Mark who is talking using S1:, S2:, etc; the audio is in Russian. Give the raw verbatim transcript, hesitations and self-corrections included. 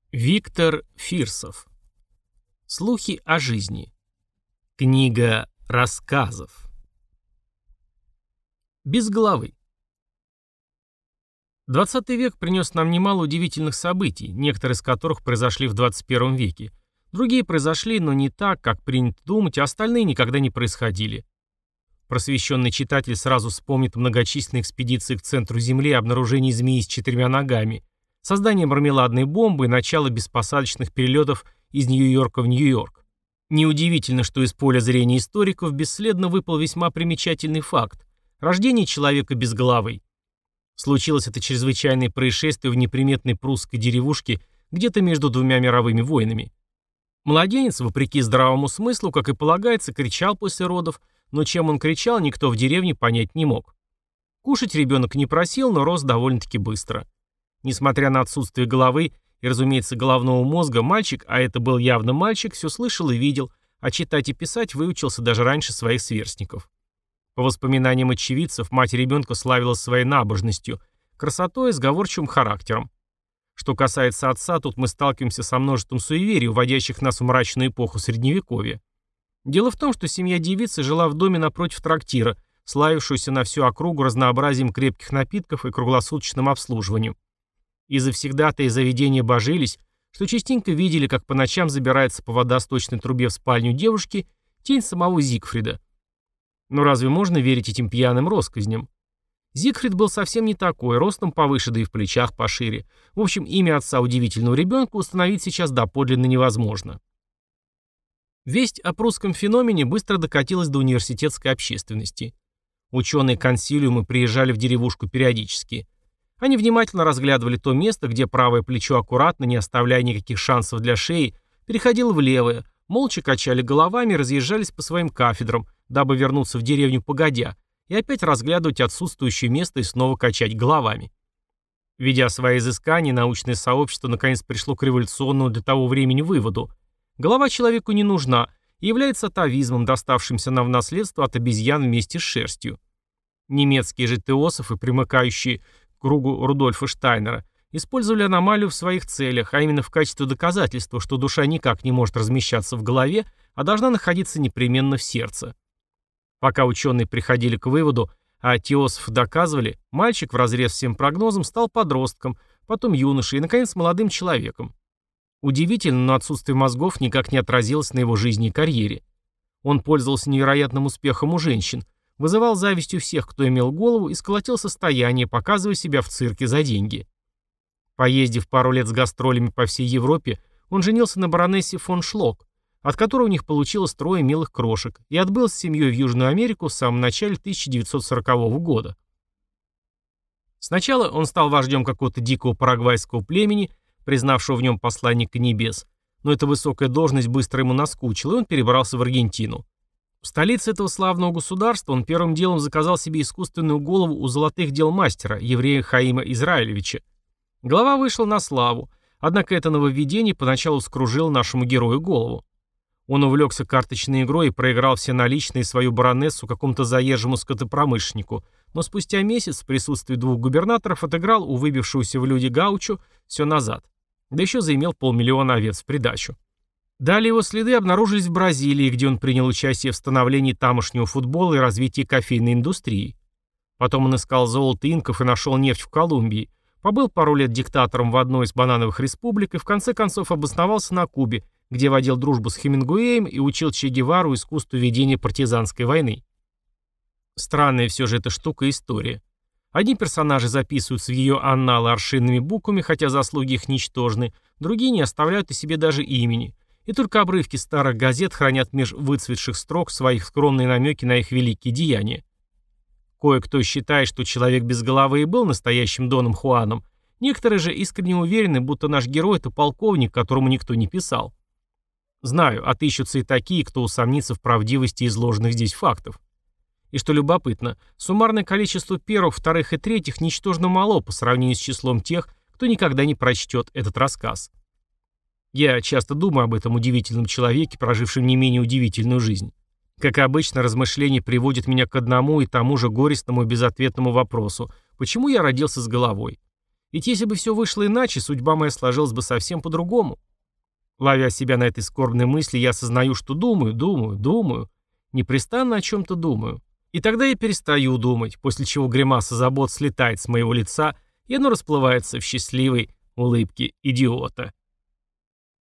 S1: Виктор Фирсов. Слухи о жизни. Книга рассказов. Без головы. двадцатый век принес нам немало удивительных событий, некоторые из которых произошли в двадцать первом веке. Другие произошли, но не так, как принято думать, а остальные никогда не происходили. Просвещенный читатель сразу вспомнит многочисленные экспедиции к центру Земли, обнаружение змеи с четырьмя ногами, создание мармеладной бомбы и начало беспосадочных перелетов из Нью-Йорка в Нью-Йорк. Неудивительно, что из поля зрения историков бесследно выпал весьма примечательный факт – рождение человека без головы. Случилось это чрезвычайное происшествие в неприметной прусской деревушке где-то между двумя мировыми войнами. Младенец, вопреки здравому смыслу, как и полагается, кричал после родов, но чем он кричал, никто в деревне понять не мог. Кушать ребенок не просил, но рос довольно-таки быстро. Несмотря на отсутствие головы и, разумеется, головного мозга, мальчик, а это был явно мальчик, все слышал и видел, а читать и писать выучился даже раньше своих сверстников. По воспоминаниям очевидцев, мать ребенка славилась своей набожностью, красотой и сговорчивым характером. Что касается отца, тут мы сталкиваемся со множеством суеверий, уводящих нас в мрачную эпоху Средневековья. Дело в том, что семья девицы жила в доме напротив трактира, славившуюся на всю округу разнообразием крепких напитков и круглосуточным обслуживанием. И завсегдатые заведения божились, что частенько видели, как по ночам забирается по водосточной трубе в спальню девушки тень самого Зигфрида. Но разве можно верить этим пьяным россказням? Зигфрид был совсем не такой, ростом повыше, да и в плечах пошире. В общем, имя отца удивительного ребенка установить сейчас доподлинно невозможно. Весть о прусском феномене быстро докатилась до университетской общественности. Ученые консилиумы приезжали в деревушку периодически. Они внимательно разглядывали то место, где правое плечо аккуратно, не оставляя никаких шансов для шеи, переходило в левое, молча качали головами и разъезжались по своим кафедрам, дабы вернуться в деревню погодя, и опять разглядывать отсутствующее место и снова качать головами. Ведя свои изыскания, научное сообщество наконец пришло к революционному для того времени выводу: голова человеку не нужна и является атовизмом, доставшимся нам в наследство от обезьян вместе с шерстью. Немецкие же теософы, примыкающие к кругу Рудольфа Штайнера, использовали аномалию в своих целях, а именно в качестве доказательства, что душа никак не может размещаться в голове, а должна находиться непременно в сердце. Пока ученые приходили к выводу, а теософы доказывали, мальчик вразрез всем прогнозам стал подростком, потом юношей и, наконец, молодым человеком. Удивительно, но отсутствие мозгов никак не отразилось на его жизни и карьере. Он пользовался невероятным успехом у женщин, вызывал зависть у всех, кто имел голову, и сколотил состояние, показывая себя в цирке за деньги. Поездив пару лет с гастролями по всей Европе, он женился на баронессе фон Шлок, от которой у них получилось трое милых крошек, и отбыл с семьей в Южную Америку в самом начале тысяча девятьсот сорокового года. Сначала он стал вождем какого-то дикого парагвайского племени, признавшего в нем посланника небес, но эта высокая должность быстро ему наскучила, и он перебрался в Аргентину. В столице этого славного государства он первым делом заказал себе искусственную голову у золотых дел мастера, еврея Хаима Израилевича. Голова вышла на славу, однако это нововведение поначалу вскружило нашему герою голову. Он увлекся карточной игрой и проиграл все наличные и свою баронессу какому-то заезжему скотопромышленнику, но спустя месяц в присутствии двух губернаторов отыграл у выбившегося в люди гаучо все назад, да еще заимел полмиллиона овец в придачу. Далее его следы обнаружились в Бразилии, где он принял участие в становлении тамошнего футбола и развитии кофейной индустрии. Потом он искал золото инков и нашел нефть в Колумбии, побыл пару лет диктатором в одной из банановых республик и в конце концов обосновался на Кубе, где водил дружбу с Хемингуэем и учил Че Гевару искусству ведения партизанской войны. Странная все же эта штука история. Одни персонажи записываются в ее анналы аршинными буквами, хотя заслуги их ничтожны, другие не оставляют о себе даже имени, и только обрывки старых газет хранят меж выцветших строк своих скромные намеки на их великие деяния. Кое-кто считает, что человек без головы и был настоящим Доном Хуаном, некоторые же искренне уверены, будто наш герой — это полковник, которому никто не писал. Знаю, отыщутся и такие, кто усомнится в правдивости изложенных здесь фактов. И что любопытно, суммарное количество первых, вторых и третьих ничтожно мало по сравнению с числом тех, кто никогда не прочтет этот рассказ. Я часто думаю об этом удивительном человеке, прожившем не менее удивительную жизнь. Как обычно, размышления приводят меня к одному и тому же горестному и безответному вопросу: почему я родился с головой? Ведь если бы все вышло иначе, судьба моя сложилась бы совсем по-другому. Ловя себя на этой скорбной мысли, я осознаю, что думаю, думаю, думаю, непрестанно о чем-то думаю. И тогда я перестаю думать, после чего гримаса забот слетает с моего лица, и оно расплывается в счастливой улыбке идиота.